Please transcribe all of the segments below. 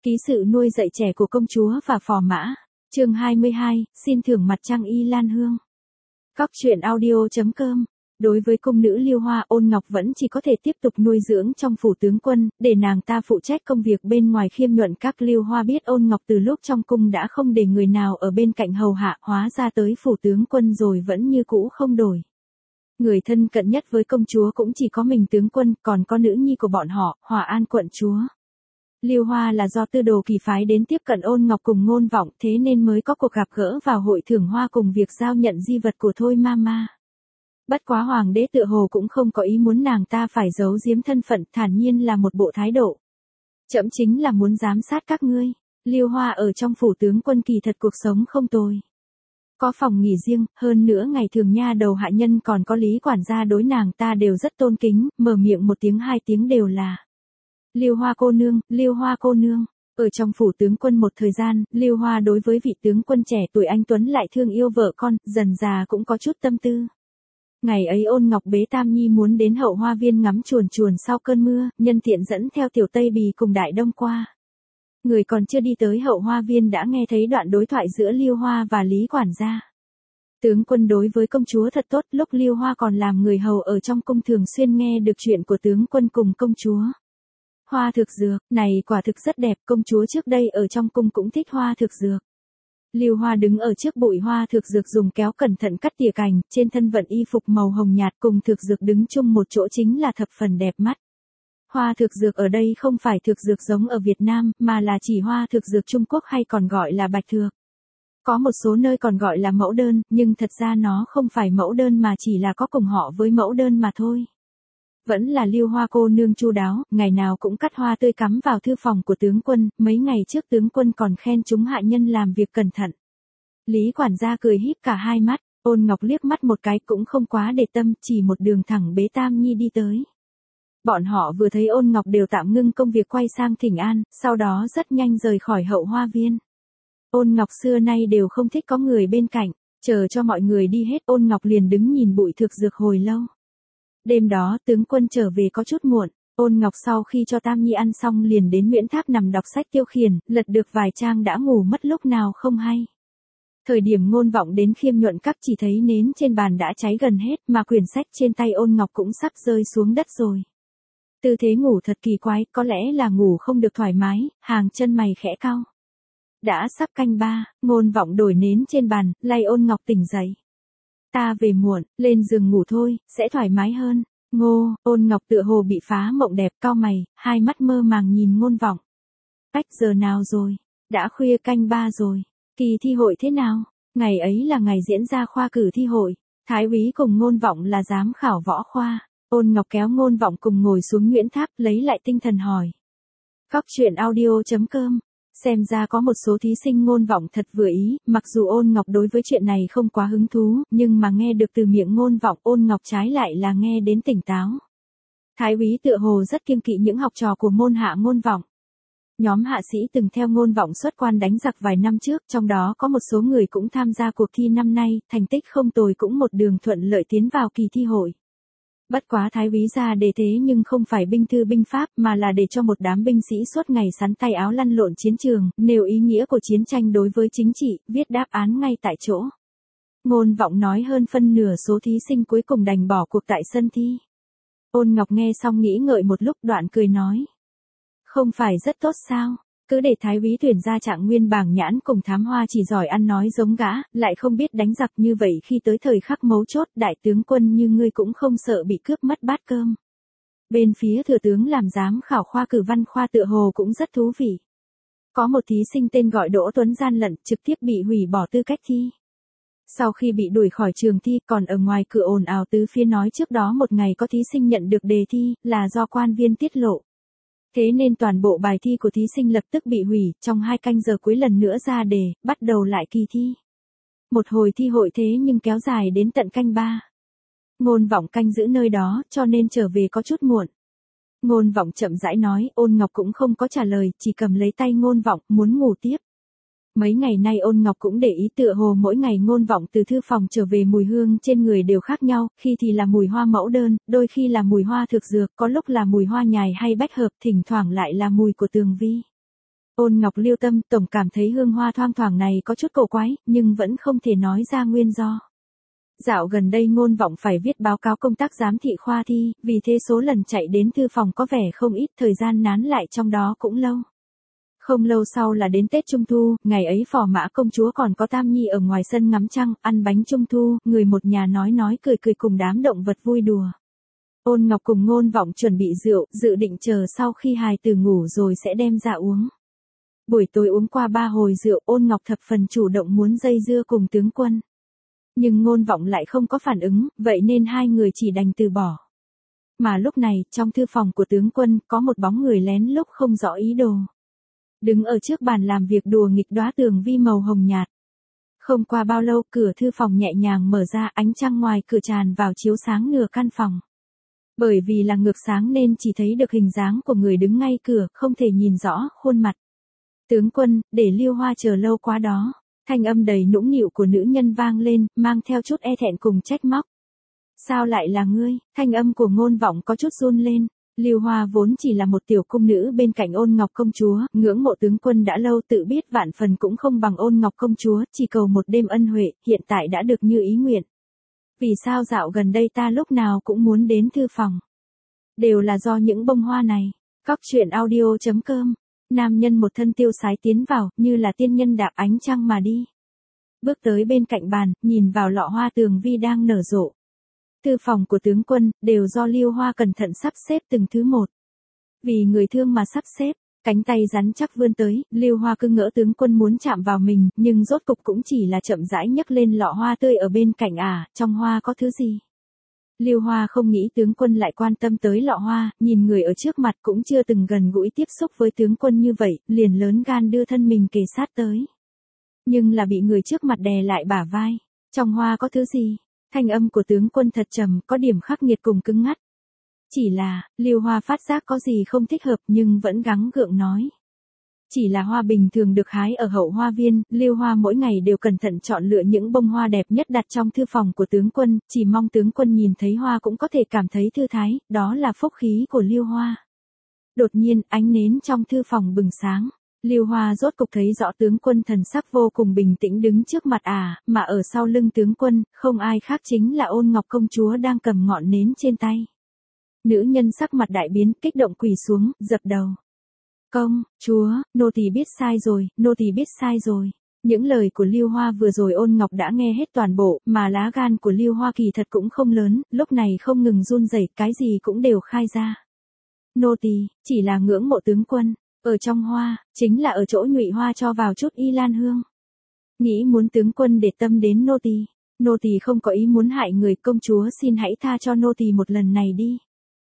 Ký sự nuôi dạy trẻ của công chúa và phò mã. Chương 22, xin thưởng mặt trăng Y Lan Hương. Cóc truyện audio.com. Đối với cung nữ Liêu Hoa, Ôn Ngọc vẫn chỉ có thể tiếp tục nuôi dưỡng trong phủ tướng quân, để nàng ta phụ trách công việc bên ngoài khiêm nhuận. Các Liêu Hoa biết Ôn Ngọc từ lúc trong cung đã không để người nào ở bên cạnh hầu hạ, hóa ra tới phủ tướng quân rồi vẫn như cũ không đổi. Người thân cận nhất với công chúa cũng chỉ có mình tướng quân, còn có nữ nhi của bọn họ, Hòa An quận chúa. Liêu Hoa là do Tư Đồ Kỳ phái đến tiếp cận Ôn Ngọc cùng Ngôn Vọng, thế nên mới có cuộc gặp gỡ vào hội thưởng hoa cùng việc giao nhận di vật của Thôi Mama. Bất quá hoàng đế tựa hồ cũng không có ý muốn nàng ta phải giấu giếm thân phận, thản nhiên là một bộ thái độ. Trẫm chính là muốn giám sát các ngươi. Liêu Hoa ở trong phủ tướng quân kỳ thật cuộc sống không tồi. Có phòng nghỉ riêng, hơn nữa ngày thường nha đầu hạ nhân còn có Lý quản gia đối nàng ta đều rất tôn kính, mở miệng một tiếng hai tiếng đều là Liêu Hoa cô nương, Liêu Hoa cô nương. Ở trong phủ tướng quân một thời gian, Liêu Hoa đối với vị tướng quân trẻ tuổi anh tuấn lại thương yêu vợ con, dần già cũng có chút tâm tư. Ngày ấy Ôn Ngọc bế Tam Nhi muốn đến hậu hoa viên ngắm chuồn chuồn sau cơn mưa, nhân tiện dẫn theo Tiểu Tây Bì cùng Đại Đông qua. Người còn chưa đi tới hậu hoa viên đã nghe thấy đoạn đối thoại giữa Liêu Hoa và Lý quản gia. Tướng quân đối với công chúa thật tốt, lúc Liêu Hoa còn làm người hầu ở trong cung thường xuyên nghe được chuyện của tướng quân cùng công chúa. Hoa thực dược, này quả thực rất đẹp, công chúa trước đây ở trong cung cũng thích hoa thực dược. Liêu Hoa đứng ở trước bụi hoa thực dược dùng kéo cẩn thận cắt tỉa cành, trên thân vận y phục màu hồng nhạt cùng thực dược đứng chung một chỗ chính là thập phần đẹp mắt. Hoa thực dược ở đây không phải thực dược giống ở Việt Nam, mà là chỉ hoa thực dược Trung Quốc hay còn gọi là bạch thược. Có một số nơi còn gọi là mẫu đơn, nhưng thật ra nó không phải mẫu đơn mà chỉ là có cùng họ với mẫu đơn mà thôi. Vẫn là Liêu Hoa cô nương chu đáo, ngày nào cũng cắt hoa tươi cắm vào thư phòng của tướng quân, mấy ngày trước tướng quân còn khen chúng hạ nhân làm việc cẩn thận. Lý quản gia cười híp cả hai mắt, Ôn Ngọc liếc mắt một cái cũng không quá để tâm, chỉ một đường thẳng bế Tam Nhi đi tới. Bọn họ vừa thấy Ôn Ngọc đều tạm ngưng công việc quay sang thỉnh an, sau đó rất nhanh rời khỏi hậu hoa viên. Ôn Ngọc xưa nay đều không thích có người bên cạnh, chờ cho mọi người đi hết Ôn Ngọc liền đứng nhìn bụi thực dược hồi lâu. Đêm đó tướng quân trở về có chút muộn, Ôn Ngọc sau khi cho Tam Nhi ăn xong liền đến Nguyễn Tháp nằm đọc sách tiêu khiển, lật được vài trang đã ngủ mất lúc nào không hay. Thời điểm Ngôn Vọng đến khiêm nhuận các chỉ thấy nến trên bàn đã cháy gần hết mà quyển sách trên tay Ôn Ngọc cũng sắp rơi xuống đất rồi. Tư thế ngủ thật kỳ quái, có lẽ là ngủ không được thoải mái, hàng chân mày khẽ cau. Đã sắp canh ba, Ngôn Vọng đổi nến trên bàn, lay Ôn Ngọc tỉnh dậy. Ta về muộn, lên giường ngủ thôi, sẽ thoải mái hơn. Ngô, Ôn Ngọc tựa hồ bị phá mộng đẹp, cau mày, hai mắt mơ màng nhìn Ngôn Vọng. Cách giờ nào rồi? Đã khuya canh ba rồi. Kỳ thi hội thế nào? Ngày ấy là ngày diễn ra khoa cử thi hội. Thái úy cùng Ngôn Vọng là giám khảo võ khoa. Ôn Ngọc kéo Ngôn Vọng cùng ngồi xuống Nguyễn Tháp, lấy lại tinh thần hỏi. Cóc truyện audio.com. Xem ra có một số thí sinh Ngôn Vọng thật vừa ý, mặc dù Ôn Ngọc đối với chuyện này không quá hứng thú, nhưng mà nghe được từ miệng Ngôn Vọng Ôn Ngọc trái lại là nghe đến tỉnh táo. Thái úy tựa hồ rất kiêng kỵ những học trò của môn hạ Ngôn Vọng. Nhóm hạ sĩ từng theo Ngôn Vọng xuất quan đánh giặc vài năm trước, trong đó có một số người cũng tham gia cuộc thi năm nay, thành tích không tồi cũng một đường thuận lợi tiến vào kỳ thi hội. Bất quá thái úy ra đề thế nhưng không phải binh thư binh pháp mà là để cho một đám binh sĩ suốt ngày sắn tay áo lăn lộn chiến trường, nêu ý nghĩa của chiến tranh đối với chính trị, viết đáp án ngay tại chỗ. Ngôn Vọng nói hơn phân nửa số thí sinh cuối cùng đành bỏ cuộc tại sân thi. Ôn Ngọc nghe xong nghĩ ngợi một lúc đoạn cười nói. Không phải rất tốt sao? Cứ để thái úy tuyển ra Trạng Nguyên Bàng Nhãn cùng Thám Hoa chỉ giỏi ăn nói giống gã, lại không biết đánh giặc như vậy khi tới thời khắc mấu chốt đại tướng quân như ngươi cũng không sợ bị cướp mất bát cơm. Bên phía thừa tướng làm giám khảo khoa cử văn khoa tựa hồ cũng rất thú vị. Có một thí sinh tên gọi Đỗ Tuấn gian lận trực tiếp bị hủy bỏ tư cách thi. Sau khi bị đuổi khỏi trường thi còn ở ngoài cửa ồn ào tứ phía nói trước đó một ngày có thí sinh nhận được đề thi là do quan viên tiết lộ. Thế nên toàn bộ bài thi của thí sinh lập tức bị hủy, trong 2 canh giờ cuối lần nữa ra đề, bắt đầu lại kỳ thi. Một hồi thi hội thế nhưng kéo dài đến tận canh 3. Ngôn Vọng canh giữ nơi đó, cho nên trở về có chút muộn. Ngôn Vọng chậm rãi nói, Ôn Ngọc cũng không có trả lời, chỉ cầm lấy tay Ngôn Vọng, muốn ngủ tiếp. Mấy ngày nay Ôn Ngọc cũng để ý tựa hồ mỗi ngày Ngôn Vọng từ thư phòng trở về mùi hương trên người đều khác nhau, khi thì là mùi hoa mẫu đơn, đôi khi là mùi hoa thực dược, có lúc là mùi hoa nhài hay bách hợp, thỉnh thoảng lại là mùi của tường vi. Ôn Ngọc Liêu tâm, tổng cảm thấy hương hoa thoang thoảng này có chút cổ quái, nhưng vẫn không thể nói ra nguyên do. Dạo gần đây Ngôn Vọng phải viết báo cáo công tác giám thị khoa thi, vì thế số lần chạy đến thư phòng có vẻ không ít, thời gian nán lại trong đó cũng lâu. Không lâu sau là đến Tết Trung Thu, ngày ấy Phò Mã công chúa còn có Tam Nhi ở ngoài sân ngắm trăng, ăn bánh Trung Thu, người một nhà nói cười cười cùng đám động vật vui đùa. Ôn Ngọc cùng Ngôn Vọng chuẩn bị rượu, dự định chờ sau khi hài tử ngủ rồi sẽ đem ra uống. Buổi tối uống qua 3 hồi rượu, Ôn Ngọc thập phần chủ động muốn dây dưa cùng tướng quân. Nhưng Ngôn Vọng lại không có phản ứng, vậy nên hai người chỉ đành từ bỏ. Mà lúc này, trong thư phòng của tướng quân, có một bóng người lén lút không rõ ý đồ. Đứng ở trước bàn làm việc đùa nghịch đóa tường vi màu hồng nhạt. Không qua bao lâu, cửa thư phòng nhẹ nhàng mở ra, ánh trăng ngoài cửa tràn vào chiếu sáng nửa căn phòng. Bởi vì là ngược sáng nên chỉ thấy được hình dáng của người đứng ngay cửa, không thể nhìn rõ khuôn mặt. Tướng quân, để Liêu Hoa chờ lâu quá đó. Thanh âm đầy nũng nịu của nữ nhân vang lên, mang theo chút e thẹn cùng trách móc. Sao lại là ngươi? Thanh âm của Ngôn Vọng có chút run lên. Liêu Hoa vốn chỉ là một tiểu cung nữ bên cạnh Ôn Ngọc công chúa, ngưỡng mộ tướng quân đã lâu, tự biết vạn phần cũng không bằng Ôn Ngọc công chúa, chỉ cầu một đêm ân huệ, hiện tại đã được như ý nguyện. Vì sao dạo gần đây ta lúc nào cũng muốn đến thư phòng? Đều là do những bông hoa này. Cóc truyện audio.com. Nam nhân một thân tiêu sái tiến vào, như là tiên nhân đạp ánh trăng mà đi. Bước tới bên cạnh bàn, nhìn vào lọ hoa tường vi đang nở rộ. Thư phòng của tướng quân, đều do Liêu Hoa cẩn thận sắp xếp từng thứ một. Vì người thương mà sắp xếp, cánh tay rắn chắc vươn tới, Liêu Hoa cứ ngỡ tướng quân muốn chạm vào mình, nhưng rốt cục cũng chỉ là chậm rãi nhấc lên lọ hoa tươi ở bên cạnh trong hoa có thứ gì. Liêu Hoa không nghĩ tướng quân lại quan tâm tới lọ hoa, nhìn người ở trước mặt cũng chưa từng gần gũi tiếp xúc với tướng quân như vậy, liền lớn gan đưa thân mình kề sát tới. Nhưng là bị người trước mặt đè lại bả vai. Trong hoa có thứ gì? Thanh âm của tướng quân thật trầm, có điểm khắc nghiệt cùng cứng ngắt. Chỉ là, Liêu Hoa phát giác có gì không thích hợp nhưng vẫn gắng gượng nói. Chỉ là hoa bình thường được hái ở hậu hoa viên, Liêu Hoa mỗi ngày đều cẩn thận chọn lựa những bông hoa đẹp nhất đặt trong thư phòng của tướng quân, chỉ mong tướng quân nhìn thấy hoa cũng có thể cảm thấy thư thái, đó là phúc khí của Liêu Hoa. Đột nhiên, ánh nến trong thư phòng bừng sáng. Liêu Hoa rốt cục thấy rõ tướng quân thần sắc vô cùng bình tĩnh đứng trước mặt mà ở sau lưng tướng quân, không ai khác chính là Ôn Ngọc công chúa đang cầm ngọn nến trên tay. Nữ nhân sắc mặt đại biến, kích động quỳ xuống, dập đầu. Công, chúa, nô tỳ biết sai rồi, nô tỳ biết sai rồi. Những lời của Liêu Hoa vừa rồi Ôn Ngọc đã nghe hết toàn bộ, mà lá gan của Liêu Hoa kỳ thật cũng không lớn, lúc này không ngừng run rẩy, cái gì cũng đều khai ra. Nô tỳ chỉ là ngưỡng mộ tướng quân, ở trong hoa, chính là ở chỗ nhụy hoa cho vào chút y lan hương. Nghĩ muốn tướng quân để tâm đến nô tỳ không có ý muốn hại người, công chúa xin hãy tha cho nô tỳ một lần này đi.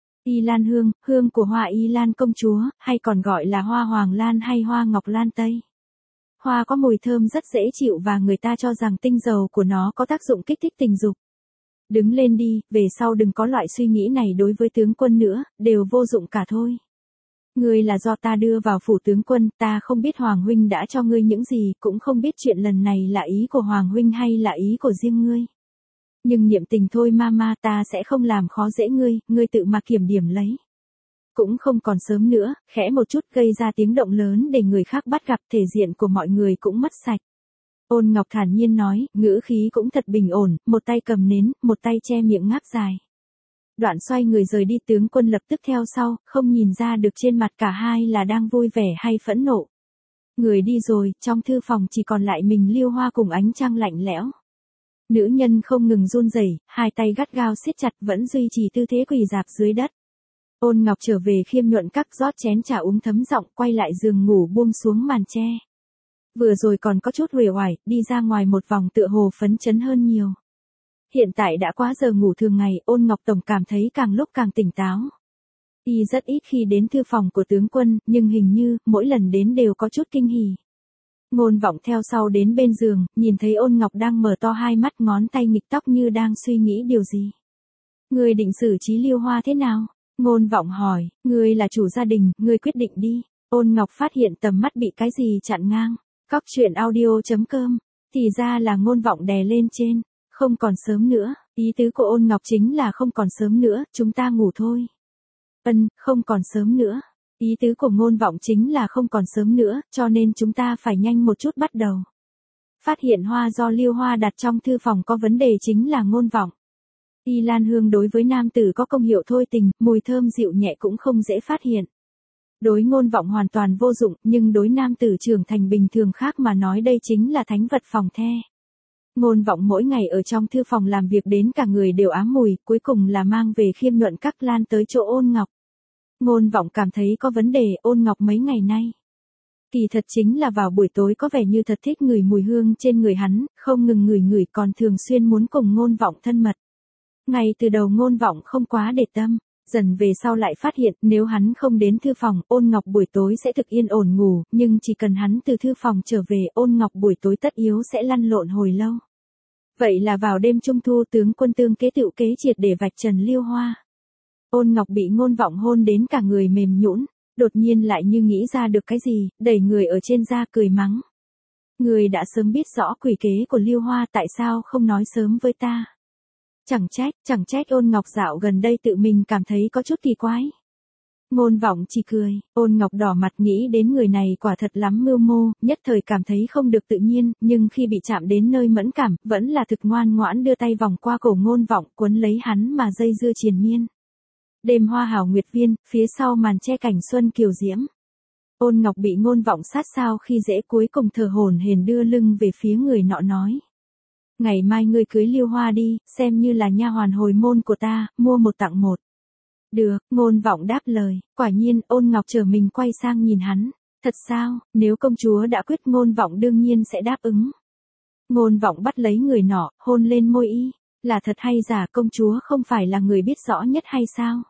Y lan hương, hương của hoa y lan công chúa, hay còn gọi là hoa hoàng lan hay hoa ngọc lan tây. Hoa có mùi thơm rất dễ chịu và người ta cho rằng tinh dầu của nó có tác dụng kích thích tình dục. Đứng lên đi, về sau đừng có loại suy nghĩ này đối với tướng quân nữa, đều vô dụng cả thôi. Ngươi là do ta đưa vào phủ tướng quân, ta không biết Hoàng huynh đã cho ngươi những gì, cũng không biết chuyện lần này là ý của Hoàng huynh hay là ý của riêng ngươi. Nhưng niệm tình thôi mama, ta sẽ không làm khó dễ ngươi tự mà kiểm điểm lấy. Cũng không còn sớm nữa, khẽ một chút gây ra tiếng động lớn để người khác bắt gặp, thể diện của mọi người cũng mất sạch. Ôn Ngọc thản nhiên nói, ngữ khí cũng thật bình ổn, một tay cầm nến, một tay che miệng ngáp dài. Đoạn xoay người rời đi, tướng quân lập tức theo sau, không nhìn ra được trên mặt cả hai là đang vui vẻ hay phẫn nộ. Người đi rồi, trong thư phòng chỉ còn lại mình Liêu Hoa cùng ánh trăng lạnh lẽo. Nữ nhân không ngừng run rẩy, hai tay gắt gao siết chặt, vẫn duy trì tư thế quỳ rạp dưới đất. Ôn Ngọc trở về khiêm nhuận các rót chén trà uống thấm giọng, quay lại giường ngủ buông xuống màn che. Vừa rồi còn có chút uể oải, đi ra ngoài một vòng tựa hồ phấn chấn hơn nhiều. Hiện tại đã quá giờ ngủ thường ngày, Ôn Ngọc tổng cảm thấy càng lúc càng tỉnh táo. Y rất ít khi đến thư phòng của tướng quân, nhưng hình như, mỗi lần đến đều có chút kinh hỉ. Ngôn Vọng theo sau đến bên giường, nhìn thấy Ôn Ngọc đang mở to hai mắt, ngón tay nghịch tóc như đang suy nghĩ điều gì. Ngươi định xử trí Liêu Hoa thế nào? Ngôn Vọng hỏi, ngươi là chủ gia đình, ngươi quyết định đi. Ôn Ngọc phát hiện tầm mắt bị cái gì chặn ngang. Cóc truyện audio.com. Thì ra là Ngôn Vọng đè lên trên. Không còn sớm nữa, ý tứ của Ôn Ngọc chính là không còn sớm nữa, chúng ta ngủ thôi. Không còn sớm nữa. Ý tứ của Ngôn Vọng chính là không còn sớm nữa, cho nên chúng ta phải nhanh một chút bắt đầu. Phát hiện hoa do Liêu Hoa đặt trong thư phòng có vấn đề chính là Ngôn Vọng. Y lan hương đối với nam tử có công hiệu thôi tình, mùi thơm dịu nhẹ cũng không dễ phát hiện. Đối Ngôn Vọng hoàn toàn vô dụng, nhưng đối nam tử trưởng thành bình thường khác mà nói đây chính là thánh vật phòng the. Ngôn Vọng mỗi ngày ở trong thư phòng làm việc đến cả người đều ám mùi, cuối cùng là mang về Khiêm Nhuận Các Lan tới chỗ Ôn Ngọc. Ngôn Vọng cảm thấy có vấn đề, Ôn Ngọc mấy ngày nay. Kỳ thật chính là vào buổi tối có vẻ như thật thích ngửi mùi hương trên người hắn, không ngừng ngửi còn thường xuyên muốn cùng Ngôn Vọng thân mật. Ngay từ đầu Ngôn Vọng không quá để tâm, dần về sau lại phát hiện nếu hắn không đến thư phòng, Ôn Ngọc buổi tối sẽ thực yên ổn ngủ, nhưng chỉ cần hắn từ thư phòng trở về, Ôn Ngọc buổi tối tất yếu sẽ lăn lộn hồi lâu. Vậy là vào đêm trung thu tướng quân tương kế tựu kế triệt để vạch trần Liêu Hoa. Ôn Ngọc bị Ngôn Vọng hôn đến cả người mềm nhũn, đột nhiên lại như nghĩ ra được cái gì, đẩy người ở trên da cười mắng. Người đã sớm biết rõ quỷ kế của Liêu Hoa, tại sao không nói sớm với ta? Chẳng trách Ôn Ngọc dạo gần đây tự mình cảm thấy có chút kỳ quái. Ngôn Vọng chỉ cười, Ôn Ngọc đỏ mặt nghĩ đến người này quả thật lắm mưu mô, nhất thời cảm thấy không được tự nhiên, nhưng khi bị chạm đến nơi mẫn cảm, vẫn là thực ngoan ngoãn đưa tay vòng qua cổ Ngôn Vọng quấn lấy hắn mà dây dưa triền miên. Đêm hoa hảo nguyệt viên, phía sau màn che cảnh xuân kiều diễm. Ôn Ngọc bị Ngôn Vọng sát sao khi dễ, cuối cùng thở hổn hển đưa lưng về phía người nọ nói. Ngày mai ngươi cưới Liêu Hoa đi, xem như là nha hoàn hồi môn của ta, mua một tặng một. Được, Ngôn Vọng đáp lời, quả nhiên Ôn Ngọc trở mình quay sang nhìn hắn. Thật sao, nếu công chúa đã quyết, Ngôn Vọng đương nhiên sẽ đáp ứng. Ngôn Vọng bắt lấy người nọ, hôn lên môi y. Là thật hay giả, công chúa không phải là người biết rõ nhất hay sao?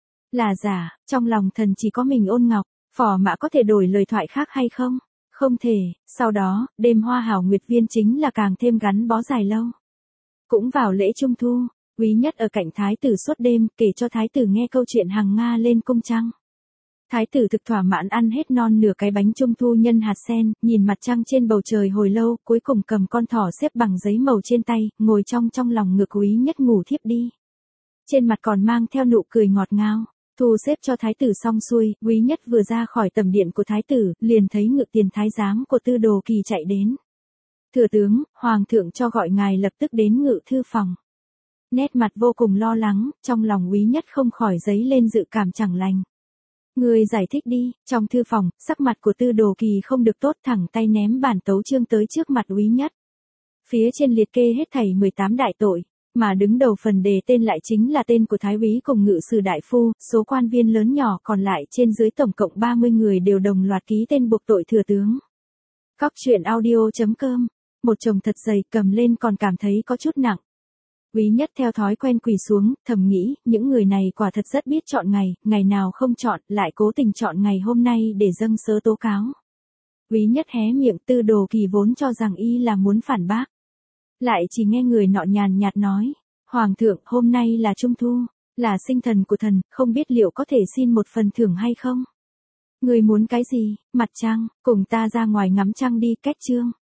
Là giả, trong lòng thần chỉ có mình Ôn Ngọc, phò mã có thể đổi lời thoại khác hay không? Không thể, sau đó, đêm hoa hảo nguyệt viên chính là càng thêm gắn bó dài lâu. Cũng vào lễ trung thu, Quý Nhất ở cạnh thái tử suốt đêm, kể cho thái tử nghe câu chuyện hàng Nga lên cung trăng. Thái tử thực thỏa mãn ăn hết non nửa cái bánh trung thu nhân hạt sen, nhìn mặt trăng trên bầu trời hồi lâu, cuối cùng cầm con thỏ xếp bằng giấy màu trên tay, ngồi trong lòng ngực Quý Nhất ngủ thiếp đi. Trên mặt còn mang theo nụ cười ngọt ngào. Thu xếp cho thái tử xong xuôi, Quý Nhất vừa ra khỏi tầm điện của thái tử, liền thấy Ngự Tiền thái giám của Tư Đồ Kỳ chạy đến. Thừa tướng, hoàng thượng cho gọi ngài lập tức đến ngự thư phòng. Nét mặt vô cùng lo lắng, trong lòng Quý Nhất không khỏi dấy lên dự cảm chẳng lành. Người giải thích đi. Trong thư phòng, sắc mặt của Tư Đồ Kỳ không được tốt, thẳng tay ném bản tấu chương tới trước mặt Quý Nhất. Phía trên liệt kê hết thảy 18 đại tội, mà đứng đầu phần đề tên lại chính là tên của thái úy cùng ngự sử đại phu, số quan viên lớn nhỏ còn lại trên dưới tổng cộng 30 người đều đồng loạt ký tên buộc tội thừa tướng. Cóc truyện audio.com, một chồng thật dày, cầm lên còn cảm thấy có chút nặng. Quý Nhất theo thói quen quỳ xuống, thầm nghĩ, những người này quả thật rất biết chọn ngày nào không chọn, lại cố tình chọn ngày hôm nay để dâng sớ tố cáo. Quý Nhất hé miệng, Tư Đồ Kỳ vốn cho rằng y là muốn phản bác. Lại chỉ nghe người nọ nhàn nhạt nói, Hoàng thượng, hôm nay là Trung Thu, là sinh thần của thần, không biết liệu có thể xin một phần thưởng hay không? Người muốn cái gì? Mặt trăng, cùng ta ra ngoài ngắm trăng đi, cách chương.